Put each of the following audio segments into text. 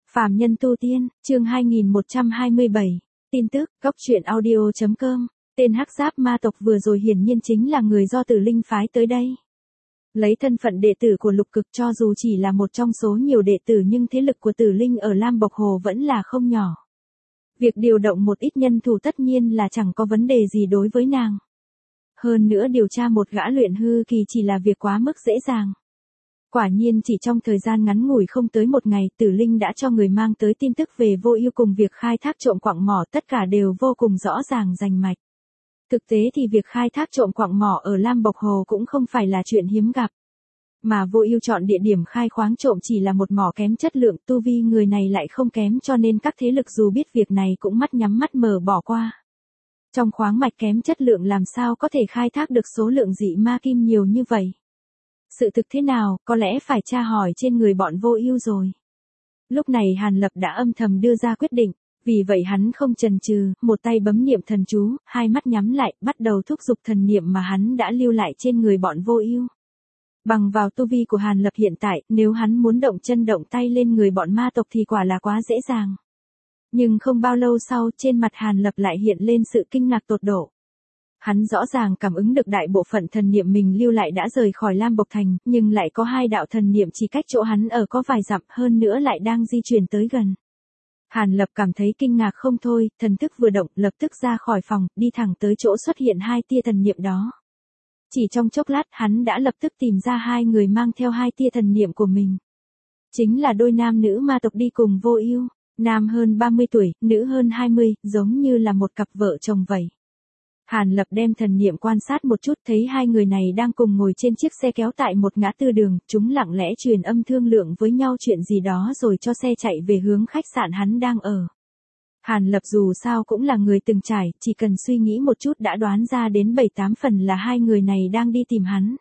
Phàm nhân tu tiên, chương 2127. Tin tức, góc truyện audio.com. Tên Hắc Giáp ma tộc vừa rồi hiển nhiên chính là người do Tử Linh phái tới đây. Lấy thân phận đệ tử của Lục Cực, cho dù chỉ là một trong số nhiều đệ tử nhưng thế lực của Tử Linh ở Lam Bộc Hồ vẫn là không nhỏ. Việc điều động một ít nhân thủ tất nhiên là chẳng có vấn đề gì đối với nàng. Hơn nữa điều tra một gã luyện hư kỳ chỉ là việc quá mức dễ dàng. Quả nhiên chỉ trong thời gian ngắn ngủi không tới một ngày, Tử Linh đã cho người mang tới tin tức về Vô Ưu cùng việc khai thác trộm quặng mỏ, tất cả đều vô cùng rõ ràng rành mạch. Thực tế thì việc khai thác trộm quặng mỏ ở Lam Bộc Hồ cũng không phải là chuyện hiếm gặp. Mà Vô Ưu chọn địa điểm khai khoáng trộm chỉ là một mỏ kém chất lượng, tu vi người này lại không kém, cho nên các thế lực dù biết việc này cũng mắt nhắm mắt mở bỏ qua. Trong khoáng mạch kém chất lượng làm sao có thể khai thác được số lượng dị ma kim nhiều như vậy? Sự thực thế nào, có lẽ phải tra hỏi trên người bọn Vô Ưu rồi. Lúc này Hàn Lập đã âm thầm đưa ra quyết định, vì vậy hắn không chần chừ, một tay bấm niệm thần chú, hai mắt nhắm lại, bắt đầu thúc giục thần niệm mà hắn đã lưu lại trên người bọn Vô Ưu. Bằng vào tu vi của Hàn Lập hiện tại, nếu hắn muốn động chân động tay lên người bọn ma tộc thì quả là quá dễ dàng. Nhưng không bao lâu sau, trên mặt Hàn Lập lại hiện lên sự kinh ngạc tột độ. Hắn rõ ràng cảm ứng được đại bộ phận thần niệm mình lưu lại đã rời khỏi Lam Bộc Thành, nhưng lại có hai đạo thần niệm chỉ cách chỗ hắn ở có vài dặm, hơn nữa lại đang di chuyển tới gần. Hàn Lập cảm thấy kinh ngạc không thôi, thần thức vừa động, lập tức ra khỏi phòng, đi thẳng tới chỗ xuất hiện hai tia thần niệm đó. Chỉ trong chốc lát, hắn đã lập tức tìm ra hai người mang theo hai tia thần niệm của mình. Chính là đôi nam nữ ma tộc đi cùng Vô Ưu, nam hơn 30 tuổi, nữ hơn 20, giống như là một cặp vợ chồng vậy. Hàn Lập đem thần niệm quan sát một chút, thấy hai người này đang cùng ngồi trên chiếc xe kéo tại một ngã tư đường, chúng lặng lẽ truyền âm thương lượng với nhau chuyện gì đó rồi cho xe chạy về hướng khách sạn hắn đang ở. Hàn Lập dù sao cũng là người từng trải, chỉ cần suy nghĩ một chút đã đoán ra đến 7-8 phần là hai người này đang đi tìm hắn.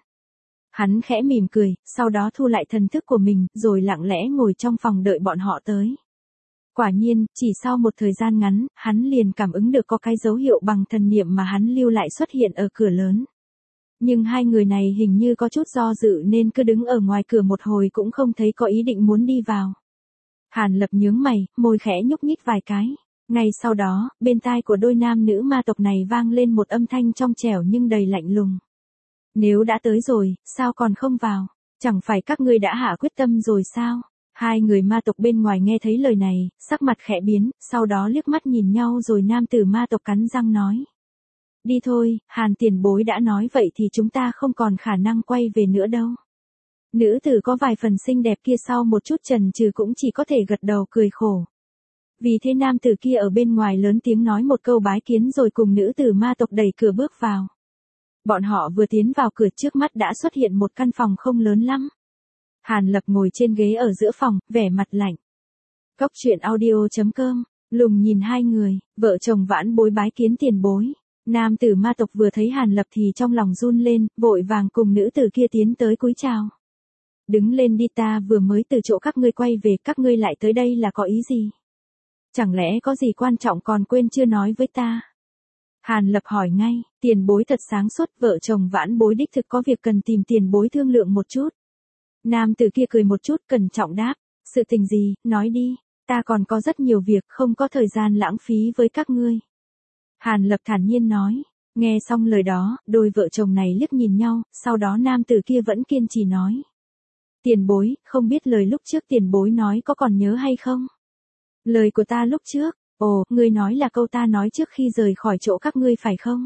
Hắn khẽ mỉm cười, sau đó thu lại thần thức của mình, rồi lặng lẽ ngồi trong phòng đợi bọn họ tới. Quả nhiên, chỉ sau một thời gian ngắn, hắn liền cảm ứng được có cái dấu hiệu bằng thần niệm mà hắn lưu lại xuất hiện ở cửa lớn. Nhưng hai người này hình như có chút do dự nên cứ đứng ở ngoài cửa một hồi cũng không thấy có ý định muốn đi vào. Hàn Lập nhướng mày, môi khẽ nhúc nhích vài cái. Ngay sau đó, bên tai của đôi nam nữ ma tộc này vang lên một âm thanh trong trẻo nhưng đầy lạnh lùng. Nếu đã tới rồi, sao còn không vào? Chẳng phải các ngươi đã hạ quyết tâm rồi sao? Hai người ma tộc bên ngoài nghe thấy lời này, sắc mặt khẽ biến, sau đó liếc mắt nhìn nhau rồi nam tử ma tộc cắn răng nói. Đi thôi, Hàn tiền bối đã nói vậy thì chúng ta không còn khả năng quay về nữa đâu. Nữ tử có vài phần xinh đẹp kia sau một chút chần chừ cũng chỉ có thể gật đầu cười khổ. Vì thế nam tử kia ở bên ngoài lớn tiếng nói một câu bái kiến rồi cùng nữ tử ma tộc đẩy cửa bước vào. Bọn họ vừa tiến vào cửa trước mắt đã xuất hiện một căn phòng không lớn lắm. Hàn Lập ngồi trên ghế ở giữa phòng, vẻ mặt lạnh. Góc truyện audio.com, lùng nhìn hai người, vợ chồng Vãn Bối bái kiến tiền bối. Nam tử ma tộc vừa thấy Hàn Lập thì trong lòng run lên, vội vàng cùng nữ tử kia tiến tới cúi chào. Đứng lên đi, ta vừa mới từ chỗ các ngươi quay về, các ngươi lại tới đây là có ý gì? Chẳng lẽ có gì quan trọng còn quên chưa nói với ta? Hàn Lập hỏi ngay, tiền bối thật sáng suốt, vợ chồng Vãn Bối đích thực có việc cần tìm tiền bối thương lượng một chút. Nam tử kia cười một chút cẩn trọng đáp, sự tình gì, nói đi, ta còn có rất nhiều việc, không có thời gian lãng phí với các ngươi. Hàn Lập thản nhiên nói, nghe xong lời đó, đôi vợ chồng này liếc nhìn nhau, sau đó nam tử kia vẫn kiên trì nói. Tiền bối, không biết lời lúc trước tiền bối nói có còn nhớ hay không? Lời của ta lúc trước, ồ, ngươi nói là câu ta nói trước khi rời khỏi chỗ các ngươi phải không?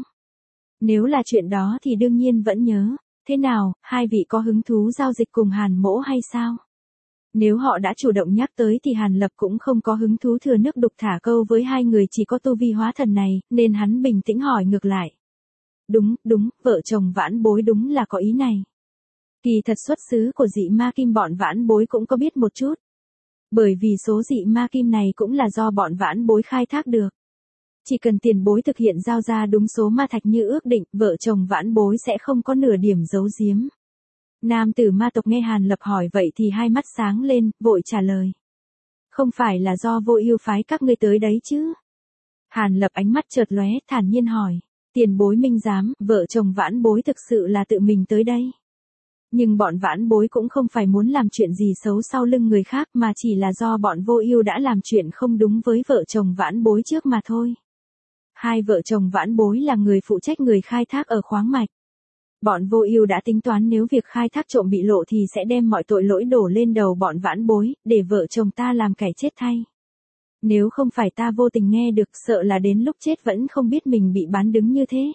Nếu là chuyện đó thì đương nhiên vẫn nhớ. Thế nào, hai vị có hứng thú giao dịch cùng Hàn mỗ hay sao? Nếu họ đã chủ động nhắc tới thì Hàn Lập cũng không có hứng thú thừa nước đục thả câu với hai người chỉ có tu vi hóa thần này, nên hắn bình tĩnh hỏi ngược lại. Đúng, vợ chồng Vãn Bối đúng là có ý này. Kỳ thật xuất xứ của dị ma kim bọn Vãn Bối cũng có biết một chút. Bởi vì số dị ma kim này cũng là do bọn Vãn Bối khai thác được. Chỉ cần tiền bối thực hiện giao ra đúng số ma thạch như ước định, vợ chồng Vãn Bối sẽ không có nửa điểm giấu giếm. Nam tử ma tộc nghe Hàn Lập hỏi vậy thì hai mắt sáng lên, vội trả lời. Không phải là do Vô Ưu phái các ngươi tới đấy chứ? Hàn Lập ánh mắt chợt lóe, thản nhiên hỏi. Tiền bối minh giám, vợ chồng Vãn Bối thực sự là tự mình tới đây. Nhưng bọn vãn bối cũng không phải muốn làm chuyện gì xấu sau lưng người khác mà chỉ là do bọn Vô Ưu đã làm chuyện không đúng với vợ chồng vãn bối trước mà thôi. Hai vợ chồng vãn bối là người phụ trách người khai thác ở khoáng mạch. Bọn Vô Ưu đã tính toán nếu việc khai thác trộm bị lộ thì sẽ đem mọi tội lỗi đổ lên đầu bọn vãn bối, để vợ chồng ta làm kẻ chết thay. Nếu không phải ta vô tình nghe được, sợ là đến lúc chết vẫn không biết mình bị bán đứng như thế.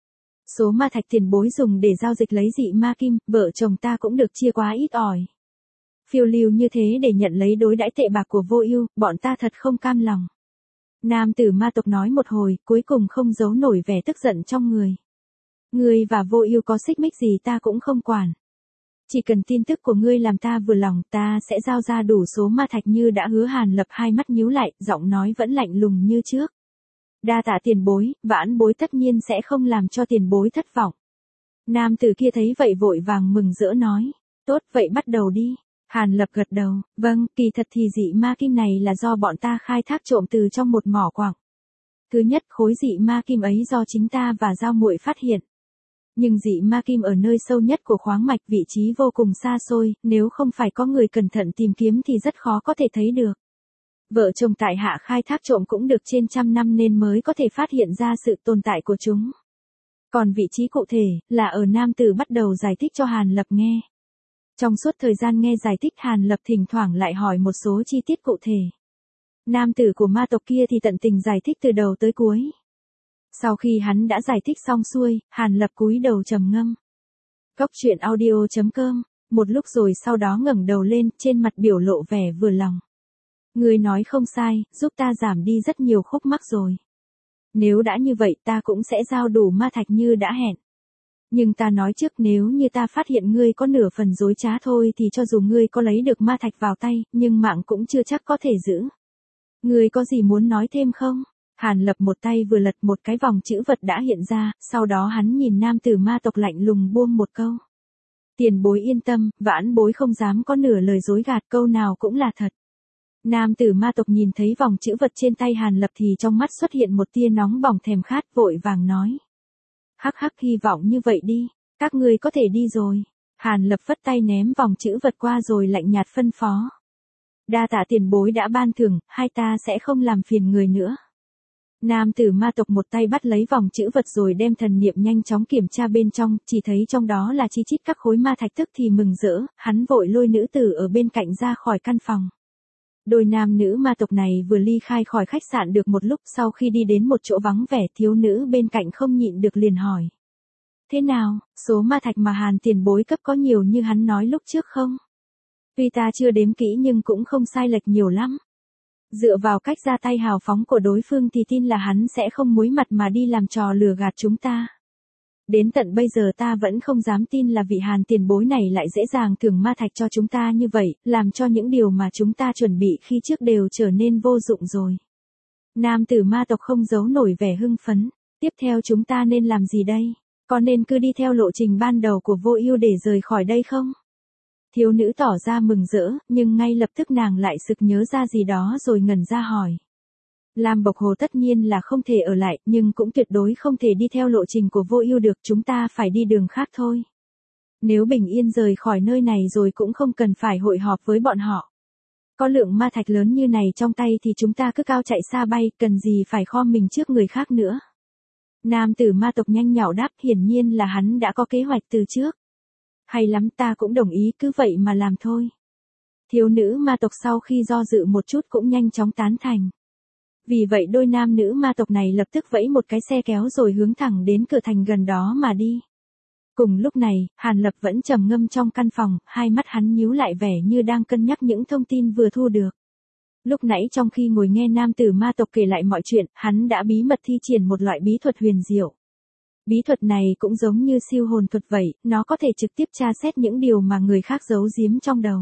Số ma thạch tiền bối dùng để giao dịch lấy dị ma kim, vợ chồng ta cũng được chia quá ít ỏi. Phiêu lưu như thế để nhận lấy đối đãi tệ bạc của Vô Ưu, bọn ta thật không cam lòng. Nam tử ma tộc nói một hồi, cuối cùng không giấu nổi vẻ tức giận trong người. Ngươi và Vô Ưu có xích mích gì ta cũng không quản. Chỉ cần tin tức của ngươi làm ta vừa lòng, ta sẽ giao ra đủ số ma thạch như đã hứa. Hàn Lập hai mắt nhíu lại, giọng nói vẫn lạnh lùng như trước. Đa tạ tiền bối, vãn bối tất nhiên sẽ không làm cho tiền bối thất vọng. Nam tử kia thấy vậy vội vàng mừng rỡ nói. Tốt, vậy bắt đầu đi. Hàn Lập gật đầu, vâng, kỳ thật thì dị ma kim này là do bọn ta khai thác trộm từ trong một mỏ quặng. Thứ nhất, khối dị ma kim ấy do chính ta và Giao muội phát hiện. Nhưng dị ma kim ở nơi sâu nhất của khoáng mạch, vị trí vô cùng xa xôi, nếu không phải có người cẩn thận tìm kiếm thì rất khó có thể thấy được. Vợ chồng tại hạ khai thác trộm cũng được trên 100 năm nên mới có thể phát hiện ra sự tồn tại của chúng. Còn vị trí cụ thể, là ở. Nam tử bắt đầu giải thích cho Hàn Lập nghe. Trong suốt thời gian nghe giải thích, Hàn Lập thỉnh thoảng lại hỏi một số chi tiết cụ thể. Nam tử của ma tộc kia thì tận tình giải thích từ đầu tới cuối. Sau khi hắn đã giải thích xong xuôi, Hàn Lập cúi đầu trầm ngâm. Cốc truyện audio.com, một lúc rồi sau đó ngẩng đầu lên, trên mặt biểu lộ vẻ vừa lòng. Ngươi nói không sai, giúp ta giảm đi rất nhiều khúc mắc rồi. Nếu đã như vậy ta cũng sẽ giao đủ ma thạch như đã hẹn. Nhưng ta nói trước, nếu như ta phát hiện ngươi có nửa phần dối trá thôi thì cho dù ngươi có lấy được ma thạch vào tay, nhưng mạng cũng chưa chắc có thể giữ. Ngươi có gì muốn nói thêm không? Hàn Lập một tay vừa lật, một cái vòng chữ vật đã hiện ra, sau đó hắn nhìn nam tử ma tộc lạnh lùng buông một câu. Tiền bối yên tâm, vãn bối không dám có nửa lời dối gạt, câu nào cũng là thật. Nam tử ma tộc nhìn thấy vòng chữ vật trên tay Hàn Lập thì trong mắt xuất hiện một tia nóng bỏng thèm khát, vội vàng nói. Hắc hắc, hy vọng như vậy đi, các ngươi có thể đi rồi. Hàn Lập phất tay ném vòng chữ vật qua rồi lạnh nhạt phân phó. Đa tạ tiền bối đã ban thưởng, hai ta sẽ không làm phiền người nữa. Nam tử ma tộc một tay bắt lấy vòng chữ vật rồi đem thần niệm nhanh chóng kiểm tra bên trong, chỉ thấy trong đó là chi chít các khối ma thạch, tức thì mừng rỡ, hắn vội lôi nữ tử ở bên cạnh ra khỏi căn phòng. Đôi nam nữ ma tộc này vừa ly khai khỏi khách sạn được một lúc, sau khi đi đến một chỗ vắng vẻ, thiếu nữ bên cạnh không nhịn được liền hỏi. Thế nào, số ma thạch mà Hàn tiền bối cấp có nhiều như hắn nói lúc trước không? Tuy ta chưa đếm kỹ nhưng cũng không sai lệch nhiều lắm. Dựa vào cách ra tay hào phóng của đối phương thì tin là hắn sẽ không muối mặt mà đi làm trò lừa gạt chúng ta. Đến tận bây giờ ta vẫn không dám tin là vị Hàn tiền bối này lại dễ dàng thưởng ma thạch cho chúng ta như vậy, làm cho những điều mà chúng ta chuẩn bị khi trước đều trở nên vô dụng rồi. Nam tử ma tộc không giấu nổi vẻ hưng phấn. Tiếp theo chúng ta nên làm gì đây? Có nên cứ đi theo lộ trình ban đầu của Vô Ưu để rời khỏi đây không? Thiếu nữ tỏ ra mừng rỡ, nhưng ngay lập tức nàng lại sực nhớ ra gì đó rồi ngẩn ra hỏi. Lam Bộc Hồ tất nhiên là không thể ở lại, nhưng cũng tuyệt đối không thể đi theo lộ trình của Vô Ưu được, chúng ta phải đi đường khác thôi. Nếu bình yên rời khỏi nơi này rồi cũng không cần phải hội họp với bọn họ. Có lượng ma thạch lớn như này trong tay thì chúng ta cứ cao chạy xa bay, cần gì phải khom mình trước người khác nữa. Nam tử ma tộc nhanh nhảu đáp, hiển nhiên là hắn đã có kế hoạch từ trước. Hay lắm, ta cũng đồng ý, cứ vậy mà làm thôi. Thiếu nữ ma tộc sau khi do dự một chút cũng nhanh chóng tán thành. Vì vậy đôi nam nữ ma tộc này lập tức vẫy một cái xe kéo rồi hướng thẳng đến cửa thành gần đó mà đi. Cùng lúc này, Hàn Lập vẫn trầm ngâm trong căn phòng, hai mắt hắn nhíu lại vẻ như đang cân nhắc những thông tin vừa thu được. Lúc nãy trong khi ngồi nghe nam tử ma tộc kể lại mọi chuyện, hắn đã bí mật thi triển một loại bí thuật huyền diệu. Bí thuật này cũng giống như siêu hồn thuật vậy, nó có thể trực tiếp tra xét những điều mà người khác giấu giếm trong đầu.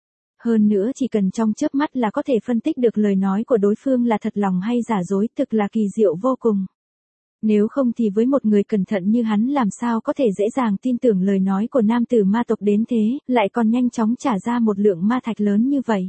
Hơn nữa chỉ cần trong chớp mắt là có thể phân tích được lời nói của đối phương là thật lòng hay giả dối, thực là kỳ diệu vô cùng. Nếu không thì với một người cẩn thận như hắn làm sao có thể dễ dàng tin tưởng lời nói của nam tử ma tộc đến thế, lại còn nhanh chóng trả ra một lượng ma thạch lớn như vậy.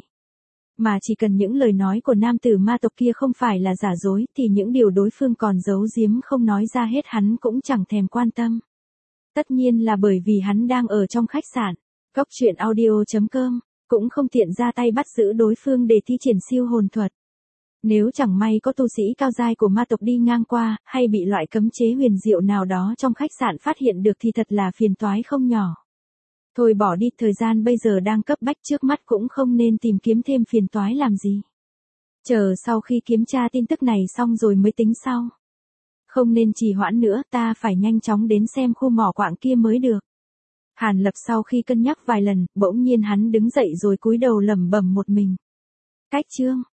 Mà chỉ cần những lời nói của nam tử ma tộc kia không phải là giả dối thì những điều đối phương còn giấu giếm không nói ra hết hắn cũng chẳng thèm quan tâm. Tất nhiên là bởi vì hắn đang ở trong khách sạn. Cóc truyện audio.com, cũng không tiện ra tay bắt giữ đối phương để thi triển siêu hồn thuật. Nếu chẳng may có tu sĩ cao giai của ma tộc đi ngang qua, hay bị loại cấm chế huyền diệu nào đó trong khách sạn phát hiện được thì thật là phiền toái không nhỏ. Thôi bỏ đi, thời gian bây giờ đang cấp bách, trước mắt cũng không nên tìm kiếm thêm phiền toái làm gì. Chờ sau khi kiểm tra tin tức này xong rồi mới tính sau. Không nên trì hoãn nữa, ta phải nhanh chóng đến xem khu mỏ quạng kia mới được. Hàn Lập sau khi cân nhắc vài lần, bỗng nhiên hắn đứng dậy rồi cúi đầu lẩm bẩm một mình. Cách chương